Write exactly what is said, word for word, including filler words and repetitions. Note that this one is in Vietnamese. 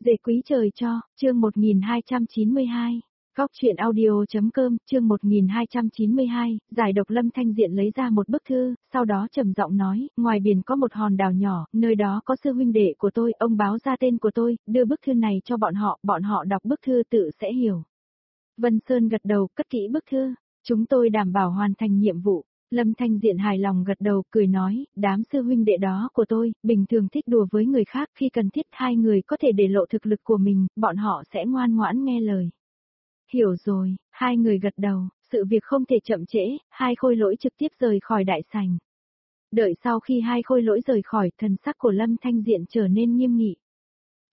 Dễ quý trời cho, chương một nghìn hai trăm chín mươi hai. Góc truyện audio.com, chương một nghìn hai trăm chín mươi hai, giải độc. Lâm Thanh Diện lấy ra một bức thư, sau đó trầm giọng nói, ngoài biển có một hòn đảo nhỏ, nơi đó có sư huynh đệ của tôi, ông báo ra tên của tôi, đưa bức thư này cho bọn họ, bọn họ đọc bức thư tự sẽ hiểu. Vân Sơn gật đầu, cất kỹ bức thư, chúng tôi đảm bảo hoàn thành nhiệm vụ. Lâm Thanh Diện hài lòng gật đầu, cười nói, đám sư huynh đệ đó của tôi, bình thường thích đùa với người khác, khi cần thiết hai người có thể để lộ thực lực của mình, bọn họ sẽ ngoan ngoãn nghe lời. Hiểu rồi, hai người gật đầu, sự việc không thể chậm trễ, hai khôi lỗi trực tiếp rời khỏi đại sảnh. Đợi sau khi hai khôi lỗi rời khỏi, thần sắc của Lâm Thanh Diện trở nên nghiêm nghị.